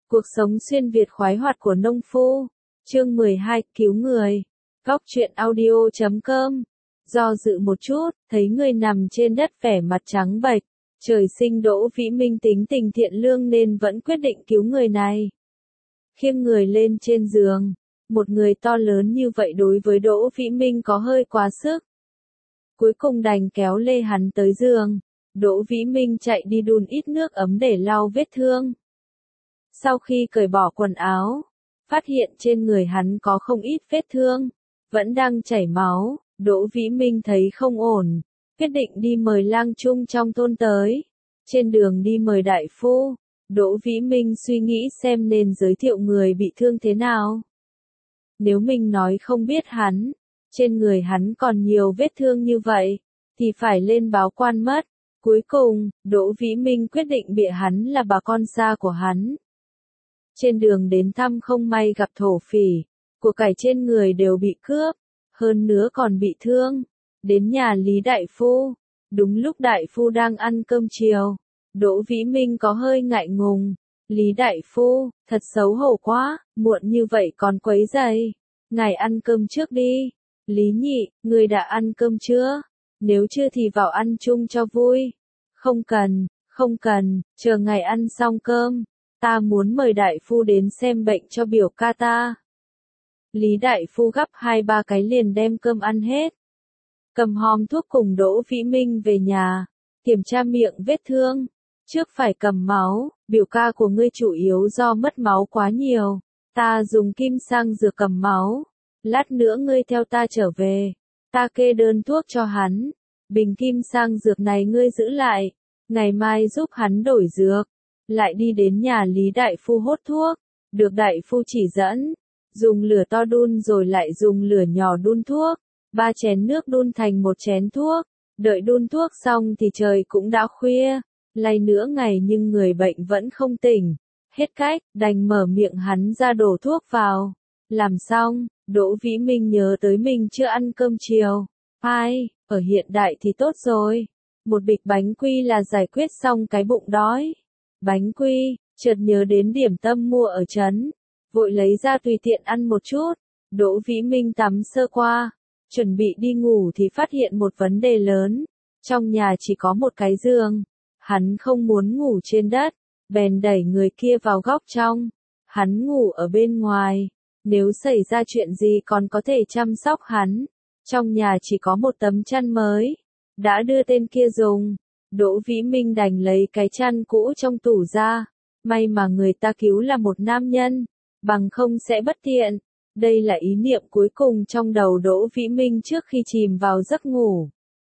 Cuộc sống xuyên Việt khoái hoạt của nông phu. Chương 12, cứu người. Góc truyện audio.com. Do dự một chút, thấy người nằm trên đất vẻ mặt trắng bệch. Trời sinh Đỗ Vĩ Minh tính tình thiện lương nên vẫn quyết định cứu người này. Khiêng người lên trên giường. Một người to lớn như vậy đối với Đỗ Vĩ Minh có hơi quá sức. Cuối cùng đành kéo lê hắn tới giường. Đỗ Vĩ Minh chạy đi đun ít nước ấm để lau vết thương. Sau khi cởi bỏ quần áo, phát hiện trên người hắn có không ít vết thương, vẫn đang chảy máu, Đỗ Vĩ Minh thấy không ổn, quyết định đi mời lang trung trong thôn tới. Trên đường đi mời đại phu, Đỗ Vĩ Minh suy nghĩ xem nên giới thiệu người bị thương thế nào. Nếu mình nói không biết hắn, trên người hắn còn nhiều vết thương như vậy, thì phải lên báo quan mất. Cuối cùng, Đỗ Vĩ Minh quyết định bịa hắn là bà con xa của hắn. Trên đường đến thăm không may gặp thổ phỉ, của cải trên người đều bị cướp, hơn nữa còn bị thương. Đến nhà Lý Đại Phu, đúng lúc Đại Phu đang ăn cơm chiều, Đỗ Vĩ Minh có hơi ngại ngùng. Lý Đại Phu, thật xấu hổ quá, muộn như vậy còn quấy rầy. Ngài ăn cơm trước đi. Lý Nhị, người đã ăn cơm chưa? Nếu chưa thì vào ăn chung cho vui. Không cần, chờ ngài ăn xong cơm. Ta muốn mời đại phu đến xem bệnh cho biểu ca ta. Lý Đại Phu gắp 2-3 cái liền đem cơm ăn hết. Cầm hòm thuốc cùng Đỗ Vĩ Minh về nhà, kiểm tra miệng vết thương. Trước phải cầm máu, biểu ca của ngươi chủ yếu do mất máu quá nhiều. Ta dùng kim sang dược cầm máu. Lát nữa ngươi theo ta trở về. Ta kê đơn thuốc cho hắn. Bình kim sang dược này ngươi giữ lại. Ngày mai giúp hắn đổi dược. Lại đi đến nhà Lý Đại Phu hốt thuốc. Được Đại Phu chỉ dẫn. Dùng lửa to đun rồi lại dùng lửa nhỏ đun thuốc. 3 chén nước đun thành 1 chén thuốc. Đợi đun thuốc xong thì trời cũng đã khuya. Lay nửa ngày nhưng người bệnh vẫn không tỉnh. Hết cách, đành mở miệng hắn ra đổ thuốc vào. Làm xong, Đỗ Vĩ Minh nhớ tới mình chưa ăn cơm chiều. Ở hiện đại thì tốt rồi. Một bịch bánh quy là giải quyết xong cái bụng đói. Bánh quy, chợt nhớ đến điểm tâm mua ở trấn. Vội lấy ra tùy tiện ăn một chút. Đỗ Vĩ Minh tắm sơ qua. Chuẩn bị đi ngủ thì phát hiện một vấn đề lớn. Trong nhà chỉ có một cái giường. Hắn không muốn ngủ trên đất. Bèn đẩy người kia vào góc trong. Hắn ngủ ở bên ngoài. Nếu xảy ra chuyện gì còn có thể chăm sóc hắn. Trong nhà chỉ có một tấm chăn mới. Đã đưa tên kia dùng. Đỗ Vĩ Minh đành lấy cái chăn cũ trong tủ ra. May mà người ta cứu là một nam nhân. Bằng không sẽ bất tiện. Đây là ý niệm cuối cùng trong đầu Đỗ Vĩ Minh trước khi chìm vào giấc ngủ.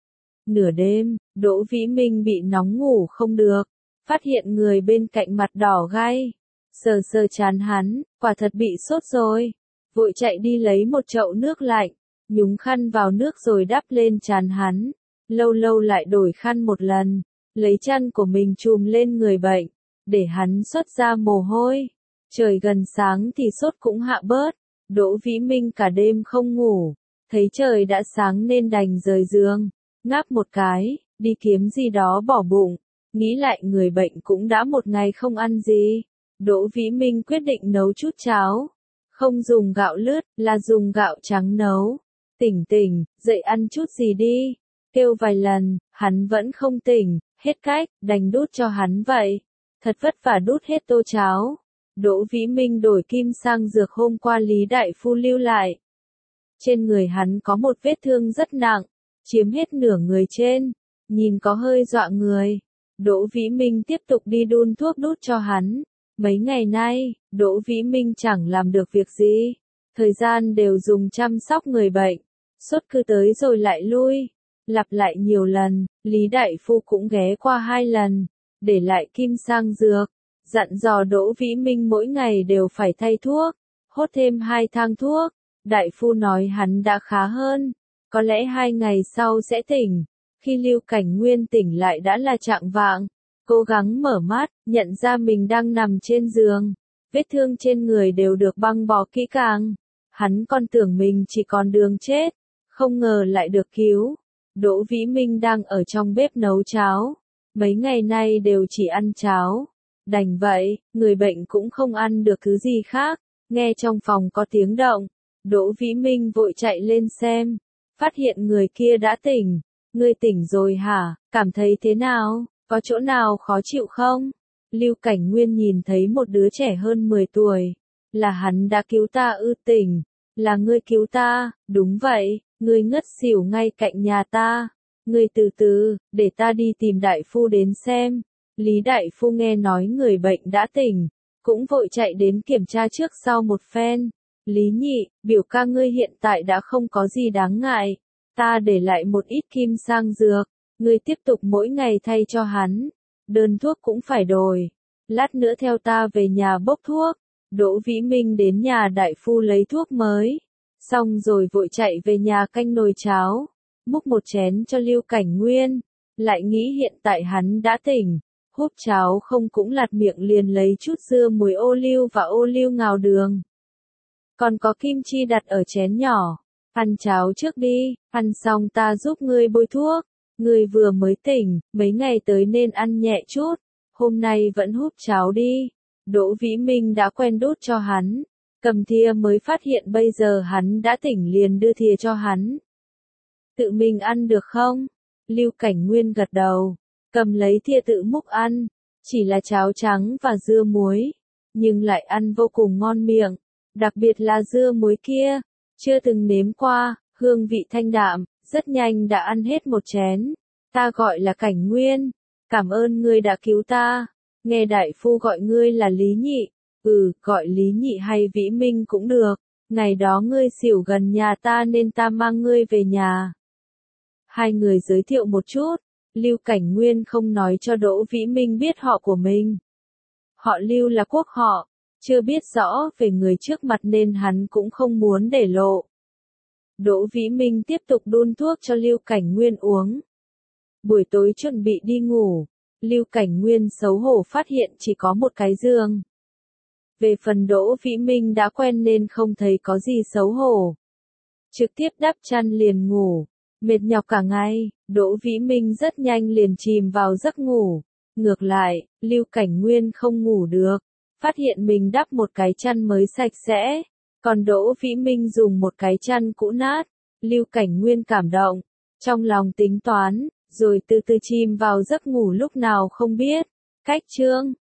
Nửa đêm, Đỗ Vĩ Minh bị nóng ngủ không được. Phát hiện người bên cạnh mặt đỏ gai. Sờ sờ trán hắn, quả thật bị sốt rồi. Vội chạy đi lấy một chậu nước lạnh. Nhúng khăn vào nước rồi đắp lên trán hắn. Lâu lâu lại đổi khăn một lần. Lấy chăn của mình chùm lên người bệnh. Để hắn xuất ra mồ hôi. Trời gần sáng thì sốt cũng hạ bớt. Đỗ Vĩ Minh cả đêm không ngủ. Thấy trời đã sáng nên đành rời giường. Ngáp một cái, đi kiếm gì đó bỏ bụng. Nghĩ lại người bệnh cũng đã một ngày không ăn gì. Đỗ Vĩ Minh quyết định nấu chút cháo. Không dùng gạo lứt, là dùng gạo trắng nấu. Tỉnh, dậy ăn chút gì đi. Kêu vài lần, hắn vẫn không tỉnh. Hết cách, đành đút cho hắn vậy. Thật vất vả đút hết tô cháo. Đỗ Vĩ Minh đổi kim sang dược hôm qua Lý Đại Phu lưu lại. Trên người hắn có một vết thương rất nặng, chiếm hết nửa người trên. Nhìn có hơi dọa người. Đỗ Vĩ Minh tiếp tục đi đun thuốc đút cho hắn. Mấy ngày nay, Đỗ Vĩ Minh chẳng làm được việc gì. Thời gian đều dùng chăm sóc người bệnh. Sốt cứ tới rồi lại lui. Lặp lại nhiều lần, Lý Đại Phu cũng ghé qua 2 lần. Để lại kim sang dược. Dặn dò Đỗ Vĩ Minh mỗi ngày đều phải thay thuốc. Hốt thêm 2 thang thuốc. Đại Phu nói hắn đã khá hơn. Có lẽ 2 ngày sau sẽ tỉnh. Khi Lưu Cảnh Nguyên tỉnh lại đã là chạng vạng. Cố gắng mở mắt, nhận ra mình đang nằm trên giường. Vết thương trên người đều được băng bó kỹ càng. Hắn còn tưởng mình chỉ còn đường chết. Không ngờ lại được cứu. Đỗ Vĩ Minh đang ở trong bếp nấu cháo. Mấy ngày nay đều chỉ ăn cháo. Đành vậy, người bệnh cũng không ăn được thứ gì khác. Nghe trong phòng có tiếng động, Đỗ Vĩ Minh vội chạy lên xem, phát hiện người kia đã tỉnh. Ngươi tỉnh rồi hả? Cảm thấy thế nào? Có chỗ nào khó chịu không? Lưu Cảnh Nguyên nhìn thấy một đứa trẻ hơn 10 tuổi. Là hắn đã cứu ta ư? Tỉnh. Là ngươi cứu ta? Đúng vậy, ngươi ngất xỉu ngay cạnh nhà ta. Ngươi từ từ, để ta đi tìm đại phu đến xem. Lý đại phu nghe nói người bệnh đã tỉnh, cũng vội chạy đến kiểm tra trước sau một phen. Lý nhị, biểu ca ngươi hiện tại đã không có gì đáng ngại. Ta để lại một ít kim sang dược, ngươi tiếp tục mỗi ngày thay cho hắn. Đơn thuốc cũng phải đổi. Lát nữa theo ta về nhà bốc thuốc. Đỗ Vĩ Minh đến nhà đại phu lấy thuốc mới. Xong rồi vội chạy về nhà canh nồi cháo. Múc một chén cho Lưu Cảnh Nguyên. Lại nghĩ hiện tại hắn đã tỉnh. Húp cháo không cũng lạt miệng liền lấy chút dưa muối ô liu và ô liu ngào đường. Còn có kim chi đặt ở chén nhỏ. Ăn cháo trước đi, ăn xong ta giúp ngươi bôi thuốc. Ngươi vừa mới tỉnh, mấy ngày tới nên ăn nhẹ chút. Hôm nay vẫn húp cháo đi. Đỗ Vĩ Minh đã quen đút cho hắn. Cầm thìa mới phát hiện bây giờ hắn đã tỉnh liền đưa thìa cho hắn. Tự mình ăn được không? Lưu Cảnh Nguyên gật đầu. Cầm lấy thìa tự múc ăn. Chỉ là cháo trắng và dưa muối. Nhưng lại ăn vô cùng ngon miệng. Đặc biệt là dưa muối kia. Chưa từng nếm qua, hương vị thanh đạm, rất nhanh đã ăn hết một chén. Ta gọi là Cảnh Nguyên. Cảm ơn ngươi đã cứu ta. Nghe đại phu gọi ngươi là Lý Nhị. Gọi Lý Nhị hay Vĩ Minh cũng được. Ngày đó ngươi xỉu gần nhà ta nên ta mang ngươi về nhà. Hai người giới thiệu một chút. Lưu Cảnh Nguyên không nói cho Đỗ Vĩ Minh biết họ của mình. Họ Lưu là quốc họ. Chưa biết rõ về người trước mặt nên hắn cũng không muốn để lộ. Đỗ Vĩ Minh tiếp tục đun thuốc cho Lưu Cảnh Nguyên uống. Buổi tối chuẩn bị đi ngủ, Lưu Cảnh Nguyên xấu hổ phát hiện chỉ có một cái giường. Về phần Đỗ Vĩ Minh đã quen nên không thấy có gì xấu hổ. Trực tiếp đắp chăn liền ngủ. Mệt nhọc cả ngày, Đỗ Vĩ Minh rất nhanh liền chìm vào giấc ngủ. Ngược lại, Lưu Cảnh Nguyên không ngủ được. Phát hiện mình đắp một cái chăn mới sạch sẽ. Còn Đỗ Vĩ Minh dùng một cái chăn cũ nát. Lưu Cảnh Nguyên cảm động. Trong lòng tính toán, rồi từ từ chìm vào giấc ngủ lúc nào không biết. Cách chương